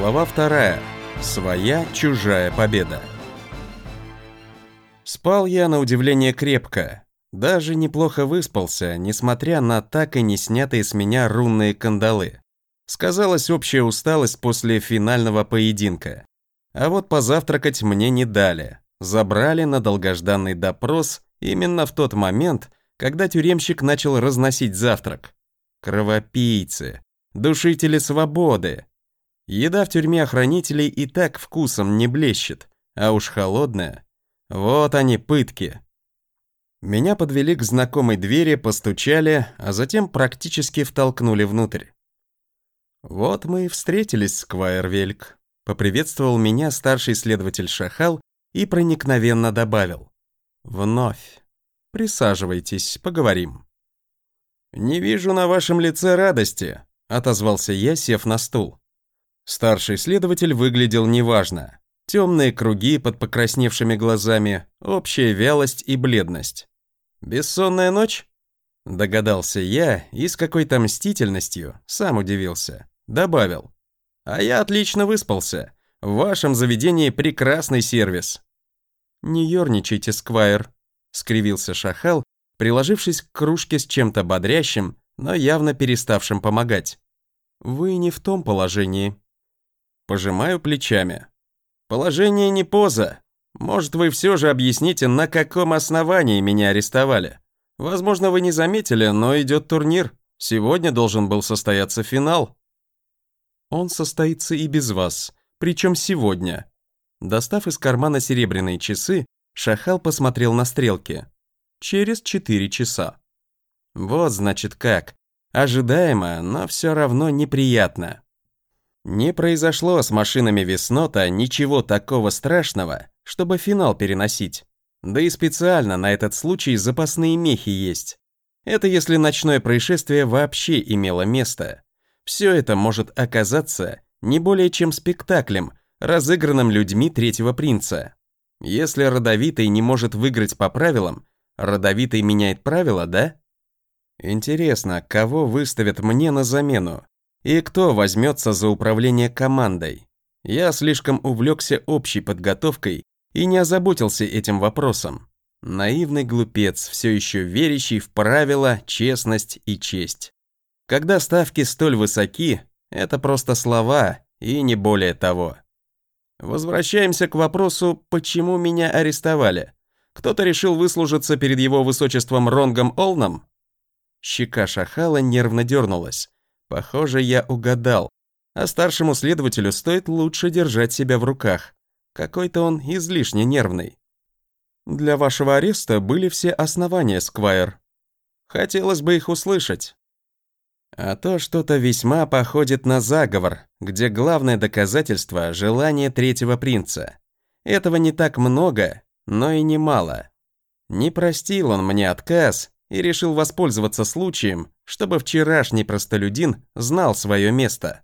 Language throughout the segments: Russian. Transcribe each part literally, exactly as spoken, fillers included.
Глава вторая. Своя чужая победа. Спал я на удивление крепко. Даже неплохо выспался, несмотря на так и не снятые с меня рунные кандалы. Сказалась общая усталость после финального поединка. А вот позавтракать мне не дали. Забрали на долгожданный допрос именно в тот момент, когда тюремщик начал разносить завтрак. Кровопийцы, душители свободы. Еда в тюрьме охранителей и так вкусом не блещет, а уж холодная. Вот они, пытки. Меня подвели к знакомой двери, постучали, а затем практически втолкнули внутрь. «Вот мы и встретились, Сквайр Вельк», — поприветствовал меня старший следователь Шахал и проникновенно добавил. «Вновь. Присаживайтесь, поговорим». «Не вижу на вашем лице радости», — отозвался я, сев на стул. Старший следователь выглядел неважно. Темные круги под покрасневшими глазами, общая вялость и бледность. «Бессонная ночь?» Догадался я и с какой-то мстительностью, сам удивился, добавил. «А я отлично выспался. В вашем заведении прекрасный сервис». «Не ерничайте, Сквайр», — скривился Шахал, приложившись к кружке с чем-то бодрящим, но явно переставшим помогать. «Вы не в том положении». Пожимаю плечами. «Положение не поза. Может, вы все же объясните, на каком основании меня арестовали? Возможно, вы не заметили, но идет турнир. Сегодня должен был состояться финал». «Он состоится и без вас, причем сегодня». Достав из кармана серебряные часы, Шахал посмотрел на стрелки. «Через четыре часа». Вот значит как. Ожидаемо, но все равно неприятно. Не произошло с машинами Веснота ничего такого страшного, чтобы финал переносить. Да и специально на этот случай запасные мехи есть. Это если ночное происшествие вообще имело место. Все это может оказаться не более чем спектаклем, разыгранным людьми Третьего Принца. Если Родовитый не может выиграть по правилам, Родовитый меняет правила, да? Интересно, кого выставят мне на замену? И кто возьмется за управление командой? Я слишком увлекся общей подготовкой и не озаботился этим вопросом. Наивный глупец, все еще верящий в правила, честность и честь. Когда ставки столь высоки, это просто слова и не более того. Возвращаемся к вопросу, почему меня арестовали. Кто-то решил выслужиться перед его высочеством Ронгом Олном? Щека Шахала нервно дернулась. Похоже, я угадал. А старшему следователю стоит лучше держать себя в руках. Какой-то он излишне нервный. Для вашего ареста были все основания, Сквайр. Хотелось бы их услышать. А то что-то весьма походит на заговор, где главное доказательство – желание Третьего Принца. Этого не так много, но и немало. Не простил он мне отказ и решил воспользоваться случаем, чтобы вчерашний простолюдин знал свое место.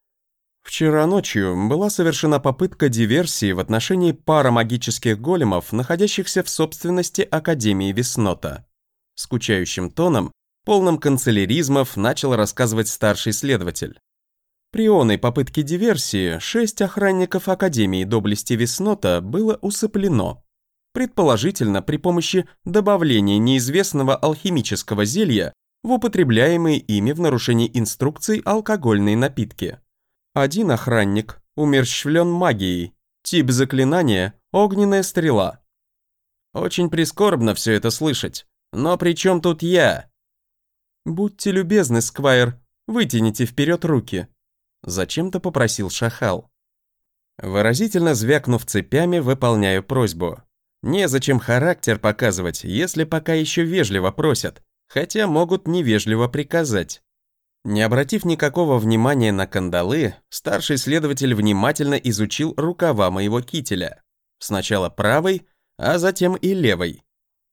Вчера ночью была совершена попытка диверсии в отношении парамагических големов, находящихся в собственности Академии Веснота. Скучающим тоном, полным канцеляризмов, начал рассказывать старший следователь. При оной попытке диверсии шесть охранников Академии Доблести Веснота было усыплено. Предположительно, при помощи добавления неизвестного алхимического зелья в употребляемые ими в нарушении инструкций алкогольные напитки. Один охранник умерщвлен магией, тип заклинания – огненная стрела. Очень прискорбно все это слышать, но при чем тут я? Будьте любезны, Сквайр, вытяните вперед руки. Зачем-то попросил Шахал. Выразительно звякнув цепями, выполняю просьбу. Незачем характер показывать, если пока еще вежливо просят, хотя могут невежливо приказать. Не обратив никакого внимания на кандалы, старший следователь внимательно изучил рукава моего кителя. Сначала правой, а затем и левой.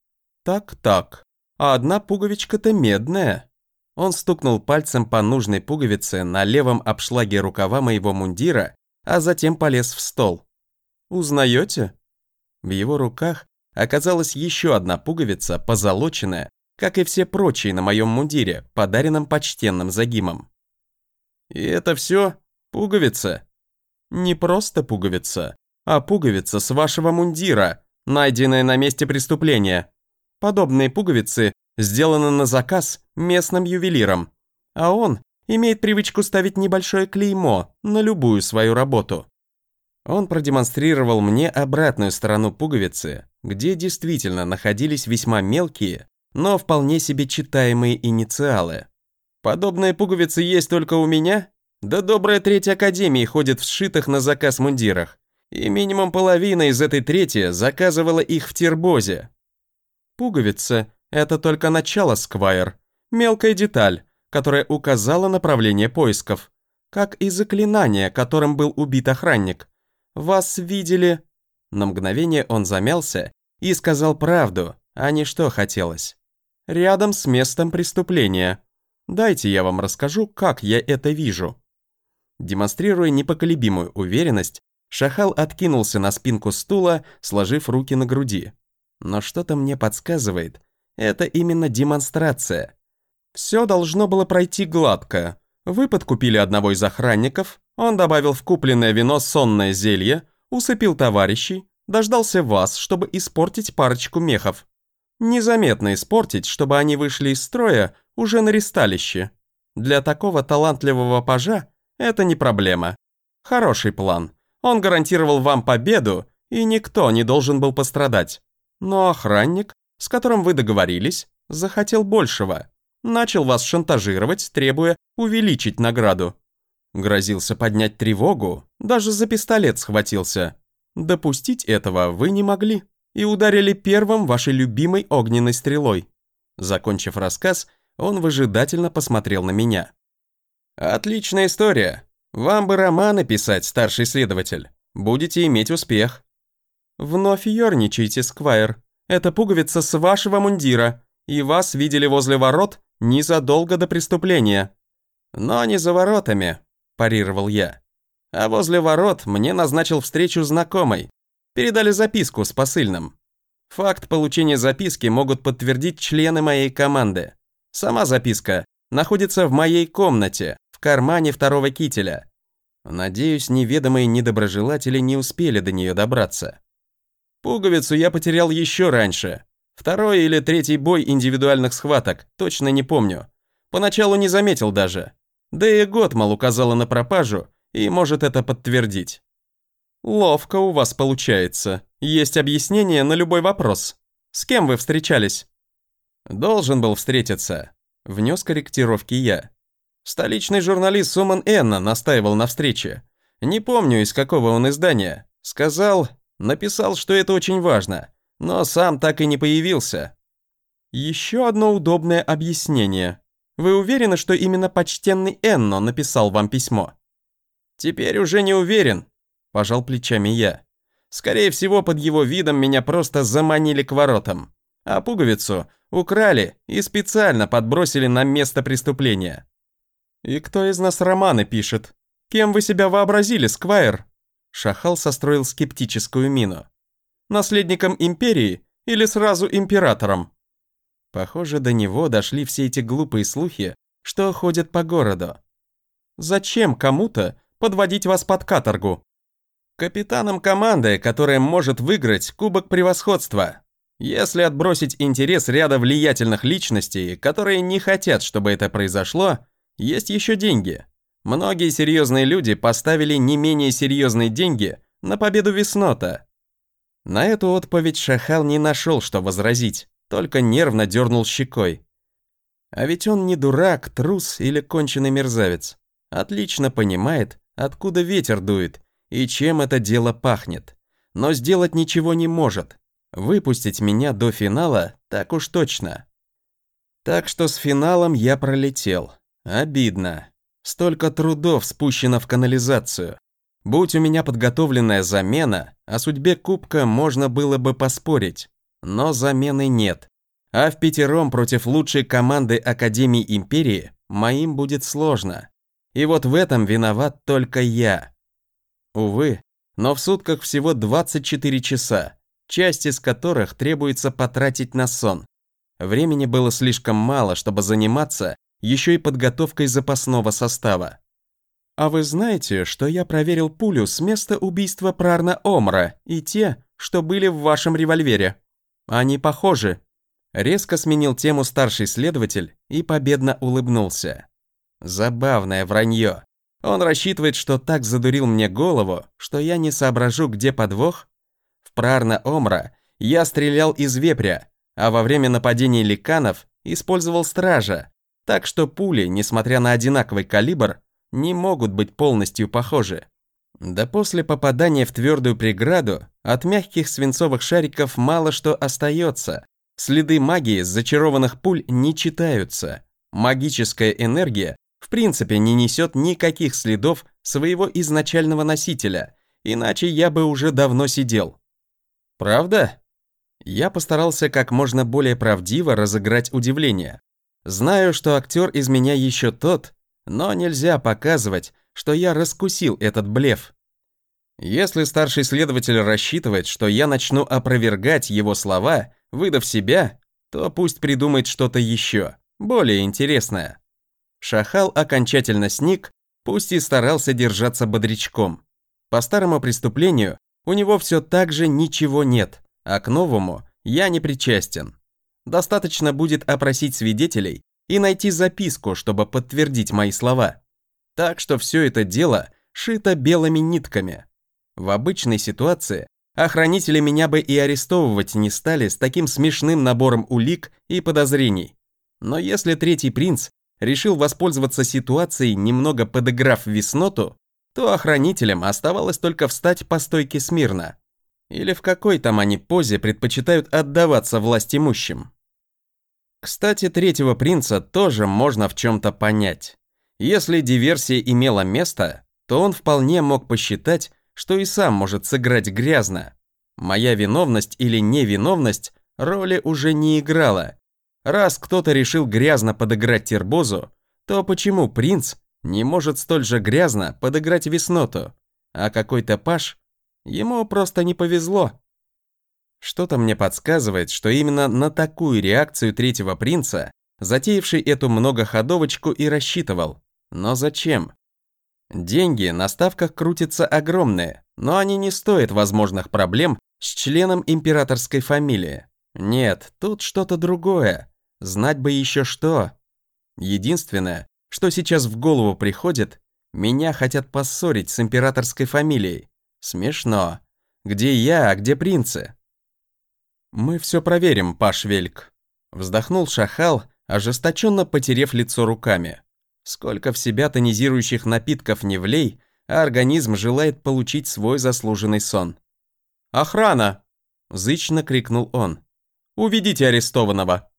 Так-так, а одна пуговичка-то медная. Он стукнул пальцем по нужной пуговице на левом обшлаге рукава моего мундира, а затем полез в стол. Узнаете? В его руках оказалась еще одна пуговица, позолоченная, как и все прочие на моем мундире, подаренном почтенным Загимом. «И это все? Пуговица?» Не просто пуговица, а пуговица с вашего мундира, найденная на месте преступления. Подобные пуговицы сделаны на заказ местным ювелиром, а он имеет привычку ставить небольшое клеймо на любую свою работу. Он продемонстрировал мне обратную сторону пуговицы, где действительно находились весьма мелкие, но вполне себе читаемые инициалы. Подобные пуговицы есть только у меня? Да добрая треть академии ходит в сшитых на заказ мундирах, и минимум половина из этой трети заказывала их в Тербозе. Пуговица – это только начало, Сквайр, мелкая деталь, которая указала направление поисков, как и заклинание, которым был убит охранник. Вас видели... На мгновение он замялся и сказал правду, а не что хотелось. Рядом с местом преступления. Дайте я вам расскажу, как я это вижу. Демонстрируя непоколебимую уверенность, Шахал откинулся на спинку стула, сложив руки на груди. Но что-то мне подсказывает, это именно демонстрация. Все должно было пройти гладко. Вы подкупили одного из охранников, он добавил в купленное вино сонное зелье, усыпил товарищей, дождался вас, чтобы испортить парочку мехов. Незаметно испортить, чтобы они вышли из строя уже на ристалище. Для такого талантливого пажа это не проблема. Хороший план. Он гарантировал вам победу, и никто не должен был пострадать. Но охранник, с которым вы договорились, захотел большего. Начал вас шантажировать, требуя увеличить награду. Грозился поднять тревогу, даже за пистолет схватился. Допустить этого вы не могли и ударили первым вашей любимой огненной стрелой. Закончив рассказ, он выжидательно посмотрел на меня. Отличная история. Вам бы романы писать, старший следователь. Будете иметь успех. Вновь ерничайте, Сквайр. Это пуговица с вашего мундира, и вас видели возле ворот незадолго до преступления. Но не за воротами, парировал я. А возле ворот мне назначил встречу знакомый. Передали записку с посыльным. Факт получения записки могут подтвердить члены моей команды. Сама записка находится в моей комнате, в кармане второго кителя. Надеюсь, неведомые недоброжелатели не успели до нее добраться. Пуговицу я потерял еще раньше. Второй или третий бой индивидуальных схваток, точно не помню. Поначалу не заметил даже. Да и Готмал указала на пропажу и может это подтвердить. Ловко у вас получается. Есть объяснение на любой вопрос. С кем вы встречались? Должен был встретиться. Внес корректировки я. Столичный журналист Суман Энна настаивал на встрече. Не помню, из какого он издания. Сказал, написал, что это очень важно, но сам так и не появился. Еще одно удобное объяснение. Вы уверены, что именно почтенный Энно написал вам письмо? Теперь уже не уверен, пожал плечами я. Скорее всего, под его видом меня просто заманили к воротам, а пуговицу украли и специально подбросили на место преступления. И кто из нас романы пишет? Кем вы себя вообразили, Сквайр? Шахал состроил скептическую мину. Наследником империи или сразу императором? Похоже, до него дошли все эти глупые слухи, что ходят по городу. Зачем кому-то подводить вас под каторгу? Капитаном команды, которая может выиграть Кубок Превосходства. Если отбросить интерес ряда влиятельных личностей, которые не хотят, чтобы это произошло, есть еще деньги. Многие серьезные люди поставили не менее серьезные деньги на победу Веснота. На эту отповедь Шахал не нашел, что возразить, только нервно дернул щекой. А ведь он не дурак, трус или конченый мерзавец. Отлично понимает, откуда ветер дует и чем это дело пахнет. Но сделать ничего не может. Выпустить меня до финала так уж точно. Так что с финалом я пролетел. Обидно. Столько трудов спущено в канализацию. Будь у меня подготовленная замена, о судьбе кубка можно было бы поспорить. Но замены нет. А в пятером против лучшей команды Академии Империи моим будет сложно. И вот в этом виноват только я. Увы, но в сутках всего двадцать четыре часа, часть из которых требуется потратить на сон. Времени было слишком мало, чтобы заниматься еще и подготовкой запасного состава. «А вы знаете, что я проверил пулю с места убийства Прарна Омра и те, что были в вашем револьвере? Они похожи». Резко сменил тему старший следователь и победно улыбнулся. Забавное вранье. Он рассчитывает, что так задурил мне голову, что я не соображу, где подвох? В Прарна Омра я стрелял из вепря, а во время нападений ликанов использовал стража, так что пули, несмотря на одинаковый калибр, не могут быть полностью похожи. Да после попадания в твердую преграду от мягких свинцовых шариков мало что остается. Следы магии с зачарованных пуль не читаются. Магическая энергия в принципе не несет никаких следов своего изначального носителя, иначе я бы уже давно сидел. Правда? Я постарался как можно более правдиво разыграть удивление. Знаю, что актер из меня еще тот, но нельзя показывать, что я раскусил этот блеф. Если старший следователь рассчитывает, что я начну опровергать его слова, выдав себя, то пусть придумает что-то еще, более интересное. Шахал окончательно сник, пусть и старался держаться бодрячком. По старому преступлению у него все так же ничего нет, а к новому я не причастен. Достаточно будет опросить свидетелей и найти записку, чтобы подтвердить мои слова. Так что все это дело шито белыми нитками. В обычной ситуации охранители меня бы и арестовывать не стали с таким смешным набором улик и подозрений. Но если третий принц решил воспользоваться ситуацией, немного подыграв Весноту, то охранителям оставалось только встать по стойке смирно. Или в какой там они позе предпочитают отдаваться власть имущим. Кстати, третьего принца тоже можно в чем-то понять. Если диверсия имела место, то он вполне мог посчитать, что и сам может сыграть грязно. Моя виновность или невиновность роли уже не играла. Раз кто-то решил грязно подыграть Тербозу, то почему принц не может столь же грязно подыграть Весноту, а какой-то паж, ему просто не повезло. Что-то мне подсказывает, что именно на такую реакцию третьего принца, затеявший эту многоходовочку, и рассчитывал. Но зачем? Деньги на ставках крутятся огромные, но они не стоят возможных проблем с членом императорской фамилии. Нет, тут что-то другое. Знать бы еще что. Единственное, что сейчас в голову приходит, меня хотят поссорить с императорской фамилией. Смешно. Где я, а где принцы? «Мы все проверим, паш Вельк», — вздохнул Шахал, ожесточенно потерев лицо руками. Сколько в себя тонизирующих напитков не влей, а организм желает получить свой заслуженный сон. «Охрана!» — зычно крикнул он. «Уведите арестованного!»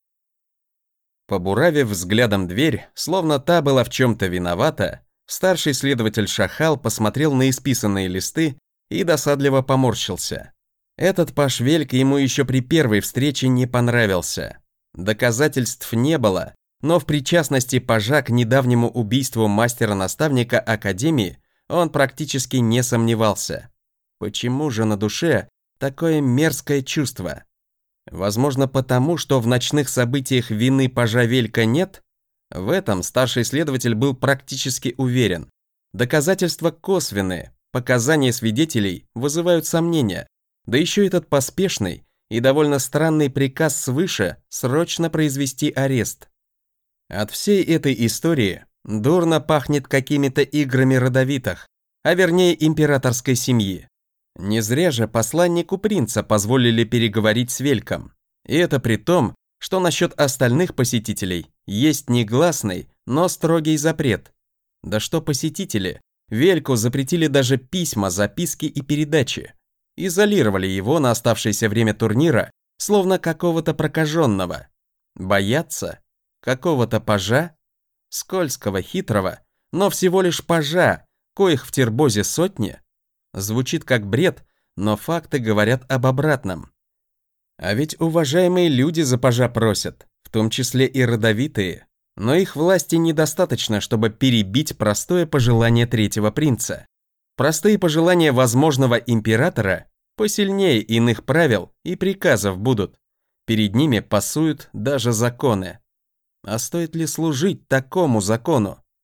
Побуравив взглядом дверь, словно та была в чем-то виновата, старший следователь Шахал посмотрел на исписанные листы и досадливо поморщился. Этот паш Вельк ему еще при первой встрече не понравился. Доказательств не было, но в причастности пажа к недавнему убийству мастера-наставника Академии он практически не сомневался. Почему же на душе такое мерзкое чувство? Возможно, потому, что в ночных событиях вины пажа Велька нет? В этом старший следователь был практически уверен. Доказательства косвенные, показания свидетелей вызывают сомнения. Да еще этот поспешный и довольно странный приказ свыше срочно произвести арест. От всей этой истории дурно пахнет какими-то играми родовитых, а вернее императорской семьи. Не зря же посланнику принца позволили переговорить с Вельком. И это при том, что насчет остальных посетителей есть негласный, но строгий запрет. Да что посетители, Вельку запретили даже письма, записки и передачи. Изолировали его на оставшееся время турнира, словно какого-то прокаженного. Боятся? Какого-то пажа? Скользкого, хитрого, но всего лишь пажа, коих в Тербозе сотни? Звучит как бред, но факты говорят об обратном. А ведь уважаемые люди за пажа просят, в том числе и родовитые, но их власти недостаточно, чтобы перебить простое пожелание третьего принца. Простые пожелания возможного императора посильнее иных правил и приказов будут. Перед ними пасуют даже законы. А стоит ли служить такому закону?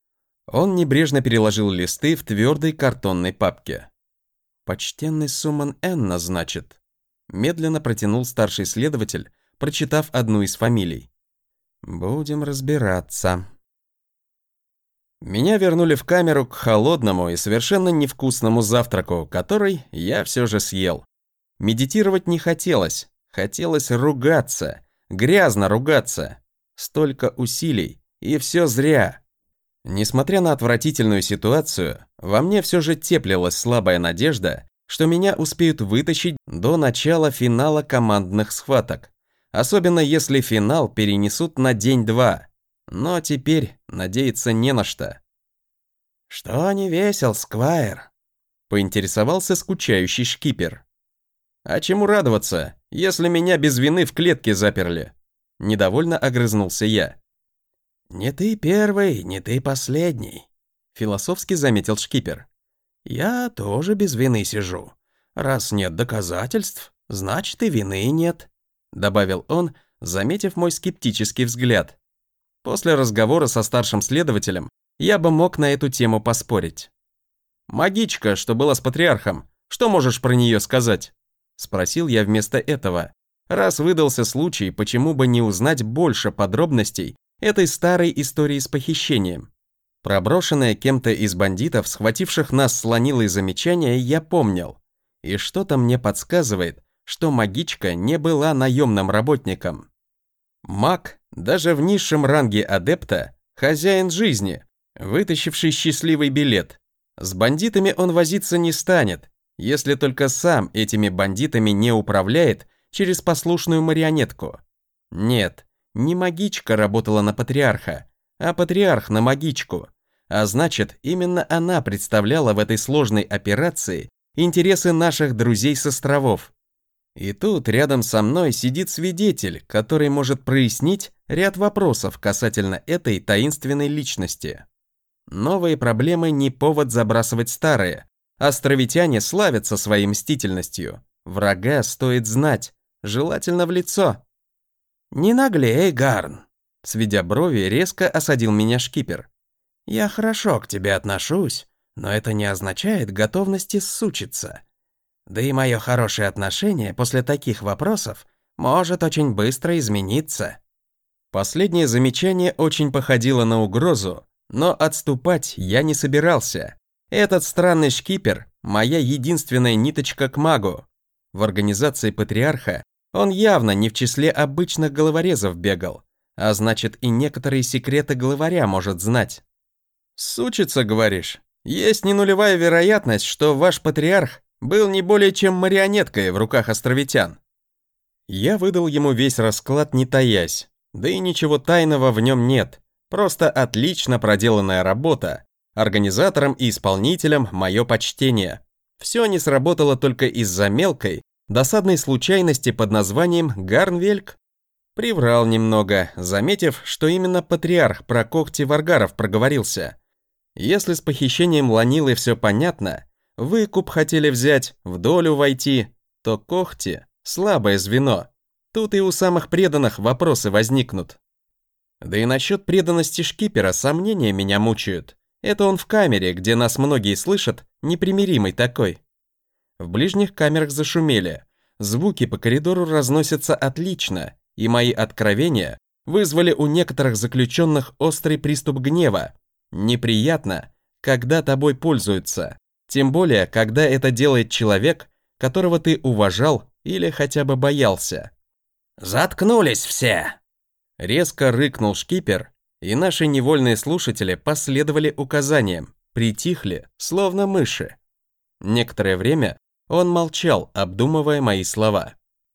Он небрежно переложил листы в твердой картонной папке. «Почтенный Суман Энна, значит?» Медленно протянул старший следователь, прочитав одну из фамилий. «Будем разбираться». Меня вернули в камеру к холодному и совершенно невкусному завтраку, который я все же съел. Медитировать не хотелось, хотелось ругаться, грязно ругаться. Столько усилий, и все зря. Несмотря на отвратительную ситуацию, во мне все же теплилась слабая надежда, что меня успеют вытащить до начала финала командных схваток. Особенно если финал перенесут на день-два. Но теперь надеяться не на что. «Что не весел, Сквайр?» — поинтересовался скучающий шкипер. «А чему радоваться, если меня без вины в клетке заперли?» Недовольно огрызнулся я. «Не ты первый, не ты последний», — философски заметил шкипер. «Я тоже без вины сижу. Раз нет доказательств, значит и вины нет», — добавил он, заметив мой скептический взгляд. После разговора со старшим следователем я бы мог на эту тему поспорить. «Магичка, что была с патриархом, что можешь про нее сказать?» — спросил я вместо этого. Раз выдался случай, почему бы не узнать больше подробностей этой старой истории с похищением. Проброшенное кем-то из бандитов, схвативших нас с Ланилой замечание, я помнил. И что-то мне подсказывает, что магичка не была наемным работником. Маг, даже в низшем ранге адепта, хозяин жизни, вытащивший счастливый билет. С бандитами он возиться не станет, если только сам этими бандитами не управляет через послушную марионетку. Нет, не магичка работала на патриарха, а патриарх на магичку. А значит, именно она представляла в этой сложной операции интересы наших друзей с островов. И тут рядом со мной сидит свидетель, который может прояснить ряд вопросов касательно этой таинственной личности. Новые проблемы не повод забрасывать старые. Островитяне славятся своей мстительностью. Врага стоит знать, желательно в лицо. «Не наглей, Гарн!» Сведя брови, резко осадил меня шкипер. «Я хорошо к тебе отношусь, но это не означает готовности ссучиться. Да и мое хорошее отношение после таких вопросов может очень быстро измениться». Последнее замечание очень походило на угрозу, но отступать я не собирался. Этот странный шкипер – моя единственная ниточка к магу. В организации патриарха он явно не в числе обычных головорезов бегал, а значит и некоторые секреты главаря может знать. «Сучиться, говоришь? Есть не нулевая вероятность, что ваш патриарх был не более чем марионеткой в руках островитян». Я выдал ему весь расклад, не таясь, да и ничего тайного в нем нет, просто отлично проделанная работа. Организаторам и исполнителям мое почтение. Все не сработало только из-за мелкой, досадной случайности под названием Гарнвельк. Приврал немного, заметив, что именно патриарх про когти варгаров проговорился. Если с похищением Ланилы все понятно, выкуп хотели взять, в долю войти, то когти – слабое звено. Тут и у самых преданных вопросы возникнут. Да и насчет преданности шкипера сомнения меня мучают. Это он в камере, где нас многие слышат, непримиримый такой. В ближних камерах зашумели. Звуки по коридору разносятся отлично, и мои откровения вызвали у некоторых заключенных острый приступ гнева. Неприятно, когда тобой пользуются, тем более, когда это делает человек, которого ты уважал или хотя бы боялся. «Заткнулись все!» Резко рыкнул шкипер, и наши невольные слушатели последовали указаниям, притихли, словно мыши. Некоторое время он молчал, обдумывая мои слова.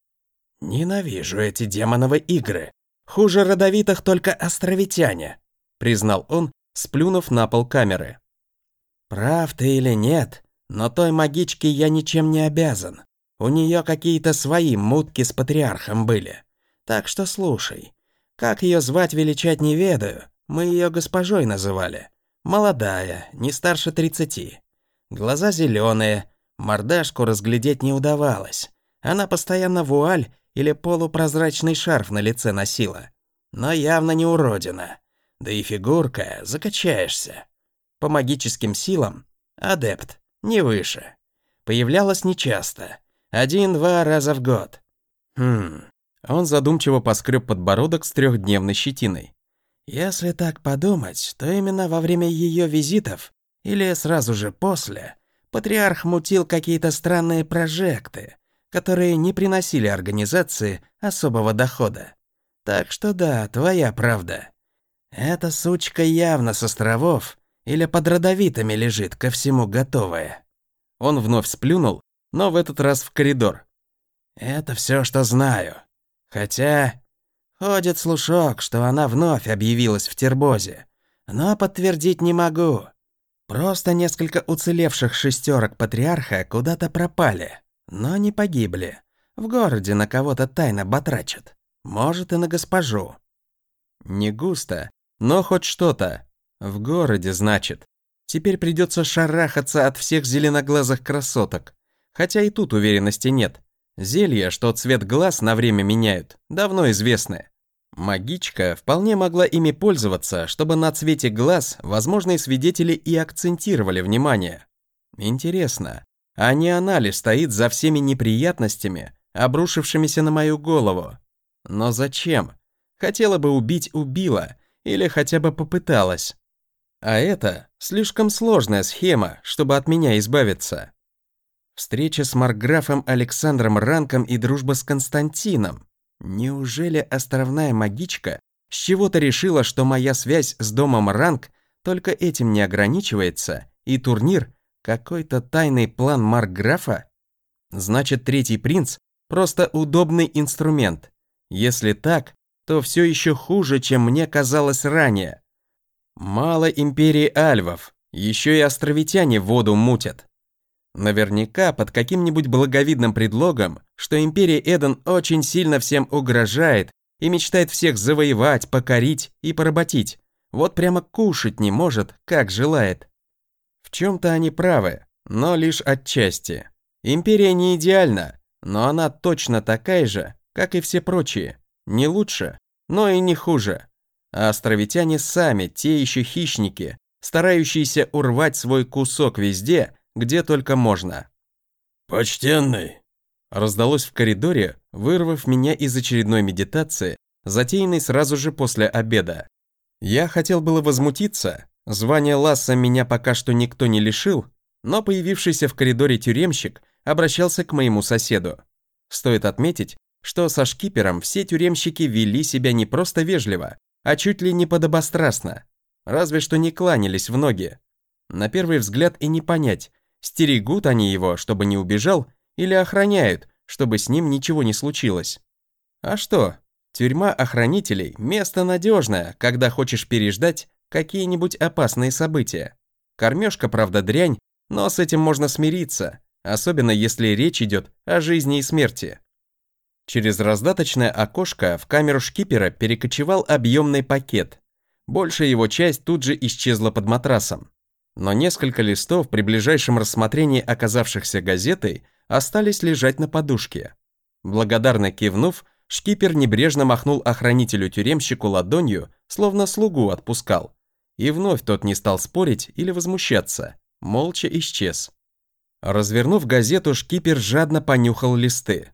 «Ненавижу эти демоновы игры. Хуже родовитых только островитяне», признал он, сплюнув на пол камеры. «Прав ты или нет, но той магичке я ничем не обязан. У нее какие-то свои мутки с патриархом были. Так что слушай. Как ее звать величать не ведаю, мы ее госпожой называли. Молодая, не старше тридцати. Глаза зеленые, мордашку разглядеть не удавалось. Она постоянно вуаль или полупрозрачный шарф на лице носила. Но явно не уродина. Да и фигурка, закачаешься. По магическим силам – адепт, не выше. Появлялась нечасто, один-два раза в год. Хм, он задумчиво поскреб подбородок с трехдневной щетиной. Если так подумать, то именно во время ее визитов или сразу же после патриарх мутил какие-то странные прожекты, которые не приносили организации особого дохода. Так что да, твоя правда. Эта сучка явно с островов или под родовитыми лежит, ко всему готовая. Он вновь сплюнул, но в этот раз в коридор. Это все, что знаю. Хотя ходит слушок, что она вновь объявилась в Тербозе, но подтвердить не могу. Просто несколько уцелевших шестерок патриарха куда-то пропали, но не погибли. В городе на кого-то тайно батрачат. Может, и на госпожу. Не густо, но хоть что-то. В городе, значит. Теперь придется шарахаться от всех зеленоглазых красоток. Хотя и тут уверенности нет. Зелья, что цвет глаз на время меняют, давно известны. Магичка вполне могла ими пользоваться, чтобы на цвете глаз возможные свидетели и акцентировали внимание. Интересно, а не она ли стоит за всеми неприятностями, обрушившимися на мою голову? Но зачем? Хотела бы убить – убила, или хотя бы попыталась. А это слишком сложная схема, чтобы от меня избавиться. Встреча с маркграфом Александром Ранком и дружба с Константином. Неужели островная магичка с чего-то решила, что моя связь с домом Ранк только этим не ограничивается, и турнир – какой-то тайный план маркграфа? Значит, третий принц – просто удобный инструмент. Если так, то все еще хуже, чем мне казалось ранее. Мало империи альвов, еще и островитяне воду мутят. Наверняка под каким-нибудь благовидным предлогом, что империя Эден очень сильно всем угрожает и мечтает всех завоевать, покорить и поработить. Вот прямо кушать не может, как желает. В чем-то они правы, но лишь отчасти. Империя не идеальна, но она точно такая же, как и все прочие. Не лучше, но и не хуже. А островитяне сами те еще хищники, старающиеся урвать свой кусок везде, где только можно. «Почтенный!» Раздалось в коридоре, вырвав меня из очередной медитации, затеянной сразу же после обеда. Я хотел было возмутиться, звание Ласса меня пока что никто не лишил, но появившийся в коридоре тюремщик обращался к моему соседу. Стоит отметить, что со шкипером все тюремщики вели себя не просто вежливо, а чуть ли не подобострастно, разве что не кланялись в ноги. На первый взгляд и не понять, стерегут они его, чтобы не убежал, или охраняют, чтобы с ним ничего не случилось. А что, тюрьма охранителей – место надежное, когда хочешь переждать какие-нибудь опасные события. Кормежка, правда, дрянь, но с этим можно смириться, особенно если речь идет о жизни и смерти. Через раздаточное окошко в камеру шкипера перекочевал объемный пакет. Большая его часть тут же исчезла под матрасом. Но несколько листов при ближайшем рассмотрении оказавшихся газетой остались лежать на подушке. Благодарно кивнув, шкипер небрежно махнул охранителю-тюремщику ладонью, словно слугу отпускал. И вновь тот не стал спорить или возмущаться, молча исчез. Развернув газету, шкипер жадно понюхал листы.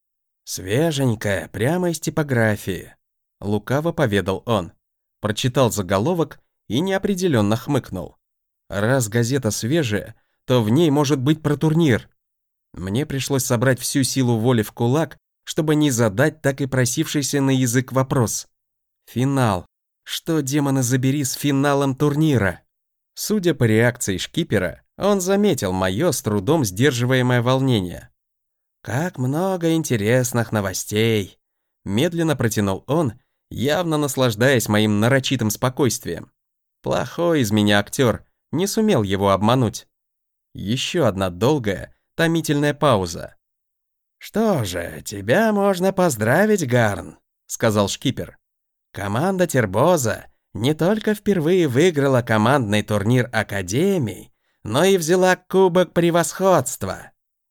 «Свеженькая, прямо из типографии», — лукаво поведал он. Прочитал заголовок и неопределенно хмыкнул. Раз газета свежая, то в ней может быть про турнир. Мне пришлось собрать всю силу воли в кулак, чтобы не задать так и просившийся на язык вопрос. Финал. Что, демона забери, с финалом турнира? Судя по реакции шкипера, он заметил мое с трудом сдерживаемое волнение. «Как много интересных новостей!» Медленно протянул он, явно наслаждаясь моим нарочитым спокойствием. Плохой из меня актер, не сумел его обмануть. Еще одна долгая, томительная пауза. «Что же, тебя можно поздравить, Гарн», — сказал шкипер. «Команда Тербоза не только впервые выиграла командный турнир Академии, но и взяла кубок превосходства».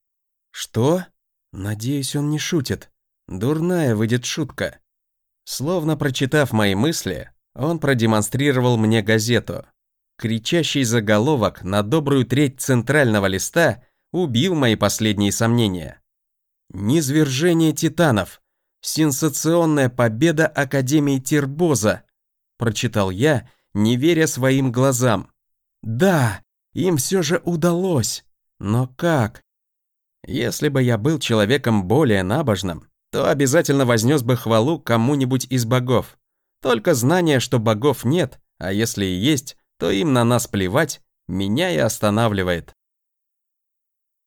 «Что?» Надеюсь, он не шутит. Дурная выйдет шутка. Словно прочитав мои мысли, он продемонстрировал мне газету. Кричащий заголовок на добрую треть центрального листа убил мои последние сомнения. «Низвержение титанов. Сенсационная победа Академии Тербоза», прочитал я, не веря своим глазам. Да, им все же удалось. Но как? Если бы я был человеком более набожным, то обязательно вознес бы хвалу кому-нибудь из богов. Только знание, что богов нет, а если и есть, то им на нас плевать, меня и останавливает.